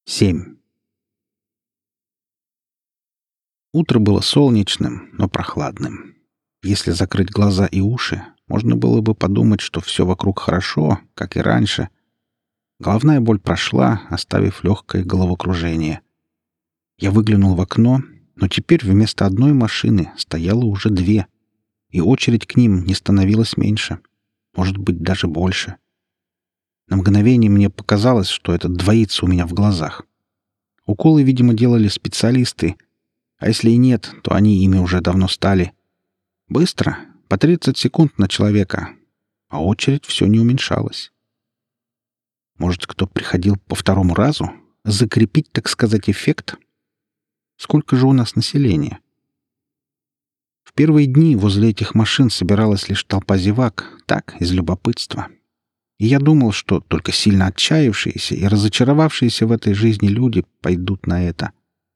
7. Утро было солнечным, но прохладным. Если закрыть глаза и уши, можно было бы подумать, что все вокруг хорошо, как и раньше. Головная боль прошла, оставив легкое головокружение. Я выглянул в окно, но теперь вместо одной машины стояло уже две, и очередь к ним не становилась меньше, может быть, даже больше. На мгновение мне показалось, что это двоится у меня в глазах. Уколы, видимо, делали специалисты, а если и нет, то они ими уже давно стали. Быстро, по 30 секунд на человека, а очередь все не уменьшалась. Может, кто приходил по второму разу? Закрепить, так сказать, эффект? Сколько же у нас населения? В первые дни возле этих машин собиралась лишь толпа зевак, так, из любопытства. И я думал, что только сильно отчаявшиеся и разочаровавшиеся в этой жизни люди пойдут на это.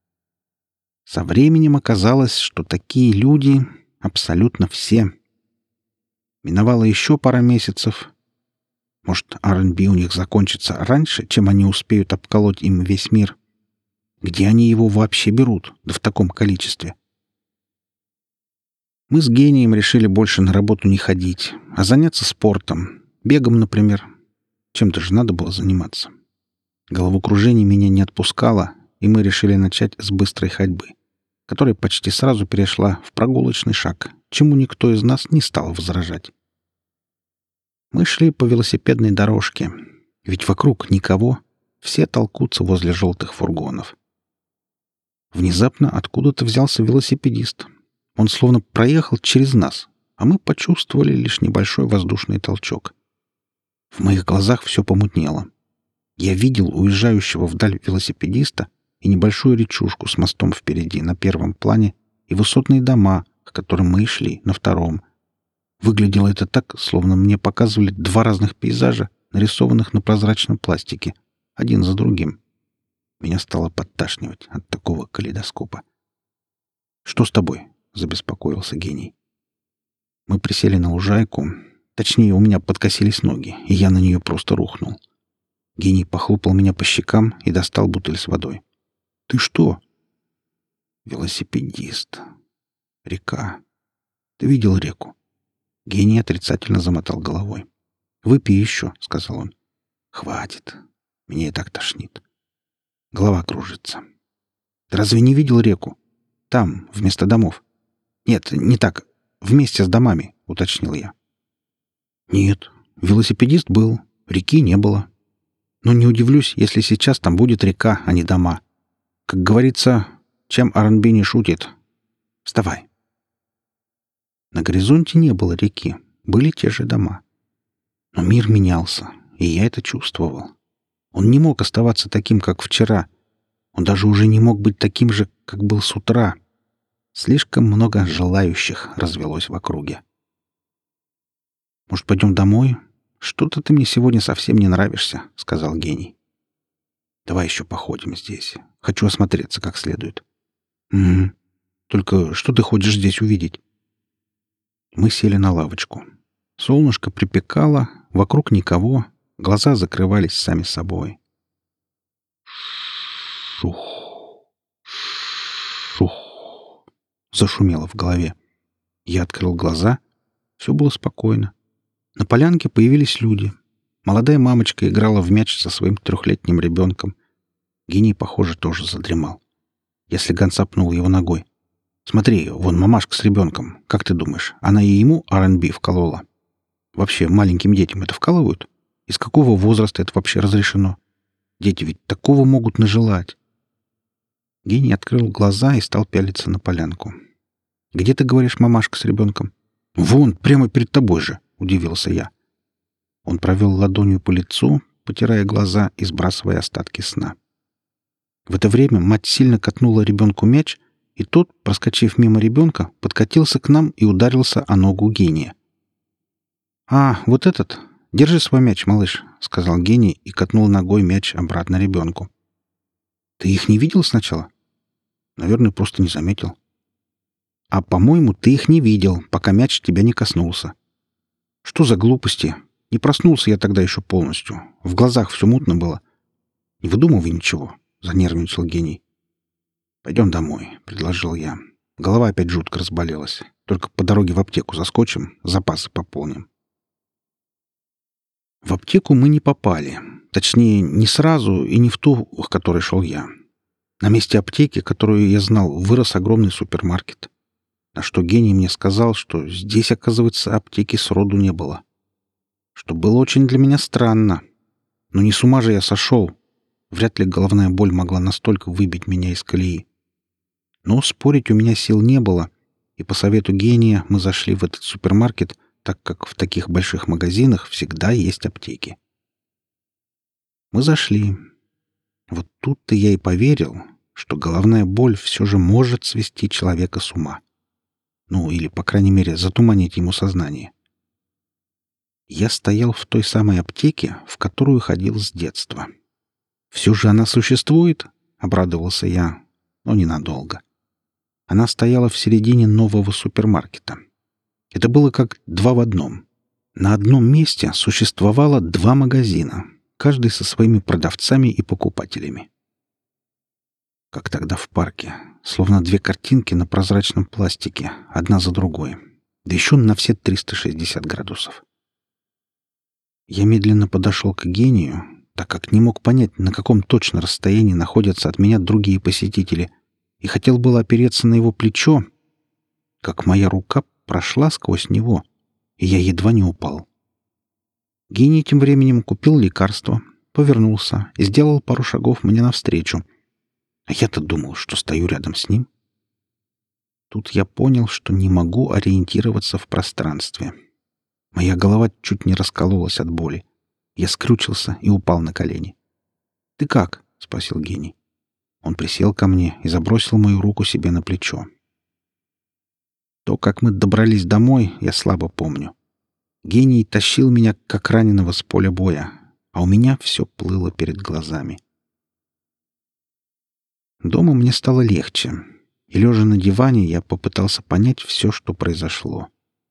Со временем оказалось, что такие люди абсолютно все. Миновало еще пара месяцев. Может, R&B у них закончится раньше, чем они успеют обколоть им весь мир. Где они его вообще берут, да в таком количестве? Мы с гением решили больше на работу не ходить, а заняться спортом. Бегом, например. Чем-то же надо было заниматься. Головокружение меня не отпускало, и мы решили начать с быстрой ходьбы, которая почти сразу перешла в прогулочный шаг, чему никто из нас не стал возражать. Мы шли по велосипедной дорожке, ведь вокруг никого, все толкутся возле желтых фургонов. Внезапно откуда-то взялся велосипедист. Он словно проехал через нас, а мы почувствовали лишь небольшой воздушный толчок. В моих глазах все помутнело. Я видел уезжающего вдаль велосипедиста и небольшую речушку с мостом впереди на первом плане и высотные дома, к которым мы и шли, на втором. Выглядело это так, словно мне показывали два разных пейзажа, нарисованных на прозрачном пластике, один за другим. Меня стало подташнивать от такого калейдоскопа. «Что с тобой?» — забеспокоился гений. Мы присели на лужайку. Точнее, у меня подкосились ноги, и я на нее просто рухнул. Гений похлопал меня по щекам и достал бутыль с водой. «Ты что?» «Велосипедист. Река. Ты видел реку?» Гений отрицательно замотал головой. «Выпей еще», — сказал он. «Хватит. Меня и так тошнит. Голова кружится. Ты разве не видел реку? Там, вместо домов». «Нет, не так. Вместе с домами», — уточнил я. «Нет, велосипедист был, реки не было. Но не удивлюсь, если сейчас там будет река, а не дома. Как говорится, чем R&B не шутит. Вставай». На горизонте не было реки, были те же дома. Но мир менялся, и я это чувствовал. Он не мог оставаться таким, как вчера. Он даже уже не мог быть таким же, как был с утра. Слишком много желающих развелось в округе. «Может, пойдем домой? Что-то ты мне сегодня совсем не нравишься», — сказал гений. «Давай еще походим здесь. Хочу осмотреться как следует». «Угу. Только что ты хочешь здесь увидеть?» Мы сели на лавочку. Солнышко припекало, вокруг никого, глаза закрывались сами собой. Шух, шух, зашумело в голове. Я открыл глаза. Все было спокойно. На полянке появились люди. Молодая мамочка играла в мяч со своим 3-летним ребенком. Гений, похоже, тоже задремал. Я слегонца пнул его ногой. «Смотри, вон мамашка с ребенком. Как ты думаешь, она и ему R&B вколола? Вообще, маленьким детям это вкалывают? Из какого возраста это вообще разрешено? Дети ведь такого могут нажелать». Гений открыл глаза и стал пялиться на полянку. «Где, ты говоришь, мамашка с ребенком?» «Вон, прямо перед тобой же», — удивился я. Он провел ладонью по лицу, потирая глаза и сбрасывая остатки сна. В это время мать сильно катнула ребенку мяч, и тот, проскочив мимо ребенка, подкатился к нам и ударился о ногу гения. «А, вот этот? Держи свой мяч, малыш», — сказал гений и катнул ногой мяч обратно ребенку. «Ты их не видел сначала?» «Наверное, просто не заметил». «А, по-моему, ты их не видел, пока мяч тебя не коснулся». «Что за глупости? Не проснулся я тогда еще полностью. В глазах все мутно было. Не выдумывай ничего. — занервничал гений. «Пойдем домой», — предложил я. Голова опять жутко разболелась. Только по дороге в аптеку заскочим, запасы пополним. В аптеку мы не попали. Точнее, не сразу и не в ту, к которой шел я. На месте аптеки, которую я знал, вырос огромный супермаркет. На что гений мне сказал, что здесь, оказывается, аптеки сроду не было. Что было очень для меня странно. Но не с ума же я сошел. Вряд ли головная боль могла настолько выбить меня из колеи. Но спорить у меня сил не было, и по совету гения мы зашли в этот супермаркет, так как в таких больших магазинах всегда есть аптеки. Мы зашли. Вот тут-то я и поверил, что головная боль все же может свести человека с ума. Ну, или, по крайней мере, затуманить ему сознание. Я стоял в той самой аптеке, в которую ходил с детства. «Все же она существует?» — обрадовался я, но ненадолго. Она стояла в середине нового супермаркета. Это было как два в одном. На одном месте существовало два магазина, каждый со своими продавцами и покупателями. Как тогда в парке, словно две картинки на прозрачном пластике, одна за другой, да еще на все 360 градусов. Я медленно подошел к гению, так как не мог понять, на каком точно расстоянии находятся от меня другие посетители, и хотел было опереться на его плечо, как моя рука прошла сквозь него, и я едва не упал. Гений тем временем купил лекарство, повернулся и сделал пару шагов мне навстречу. А я-то думал, что стою рядом с ним. Тут я понял, что не могу ориентироваться в пространстве. Моя голова чуть не раскололась от боли. Я скрючился и упал на колени. «Ты как?» — спросил гений. Он присел ко мне и забросил мою руку себе на плечо. То, как мы добрались домой, я слабо помню. Гений тащил меня, как раненого, с поля боя, а у меня все плыло перед глазами. Дома мне стало легче, и, лежа на диване, я попытался понять все, что произошло.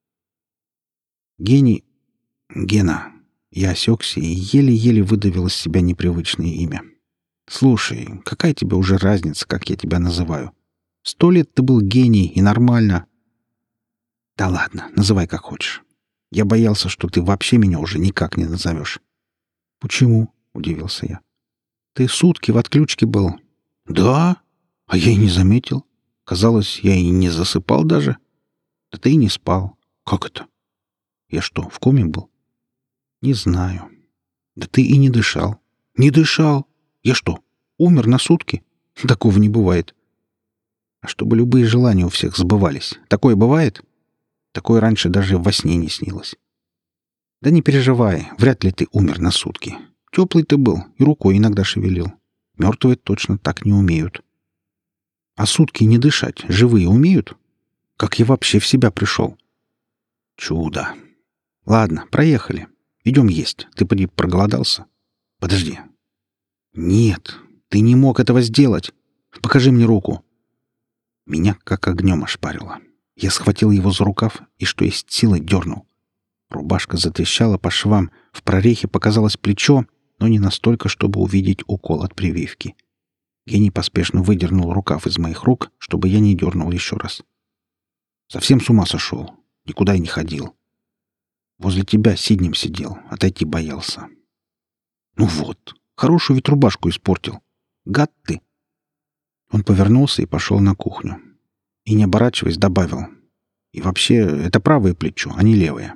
Гена. Я осекся и еле-еле выдавил из себя непривычное имя. «Слушай, какая тебе уже разница, как я тебя называю? 100 лет ты был гений, и нормально». «Да ладно, называй как хочешь. Я боялся, что ты вообще меня уже никак не назовешь». «Почему?» — удивился я. «Ты сутки в отключке был». «Да? А я и не заметил. Казалось, я и не засыпал даже». «Да ты и не спал». «Как это?» «Я что, в коме был?» «Не знаю». «Да ты и не дышал». «Не дышал? Я что, умер на сутки? Такого не бывает». «А чтобы любые желания у всех сбывались. Такое бывает?» «Такое раньше даже во сне не снилось». «Да не переживай, вряд ли ты умер на сутки. Теплый ты был и рукой иногда шевелил. Мертвые точно так не умеют». «А сутки не дышать живые умеют? Как я вообще в себя пришел?» «Чудо. Ладно, проехали. Идем есть. Ты поди проголодался?» «Подожди». «Нет, ты не мог этого сделать. Покажи мне руку». Меня как огнем ошпарило. Я схватил его за рукав и, что есть силы, дернул. Рубашка затрещала по швам, в прорехе показалось плечо, но не настолько, чтобы увидеть укол от прививки. Гений поспешно выдернул рукав из моих рук, чтобы я не дернул еще раз. «Совсем с ума сошел. Никуда и не ходил. Возле тебя сиднем сидел, отойти боялся». «Ну вот, хорошую ведь рубашку испортил. Гад ты!» Он повернулся и пошел на кухню. И, не оборачиваясь, добавил: «И вообще, это правое плечо, а не левое».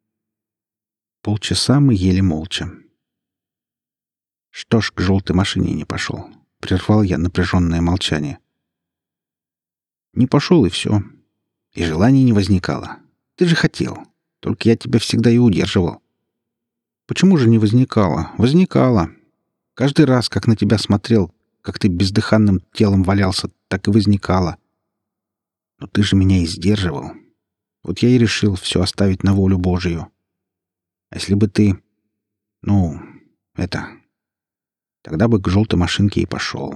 Полчаса мы ели молча. «Что ж к желтой машине не пошел?» — прервал я напряженное молчание. «Не пошел, и все. И желания не возникало. Ты же хотел. Только я тебя всегда и удерживал». «Почему же не возникало? Возникало. Каждый раз, как на тебя смотрел, как ты бездыханным телом валялся, так и возникало. Но ты же меня и сдерживал. Вот я и решил все оставить на волю Божию. А если бы ты... Тогда бы к желтой машинке и пошел.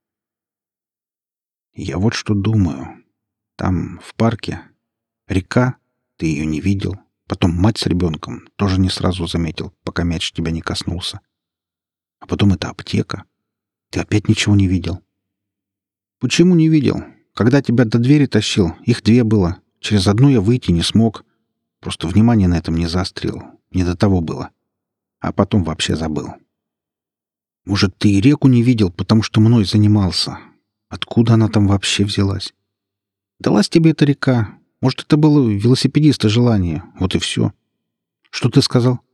Я вот что думаю. Там, в парке, река, ты ее не видел. Потом мать с ребенком тоже не сразу заметил, пока мяч тебя не коснулся. А потом это аптека. Ты опять ничего не видел? Почему не видел? Когда тебя до двери тащил, их две было. Через одну я выйти не смог. Просто внимание на этом не заострил. Не до того было. А потом вообще забыл. Может, ты и реку не видел, потому что мной занимался? Откуда она там вообще взялась? Далась тебе эта река. Может, это было велосипедиста желание. Вот и все. Что ты сказал?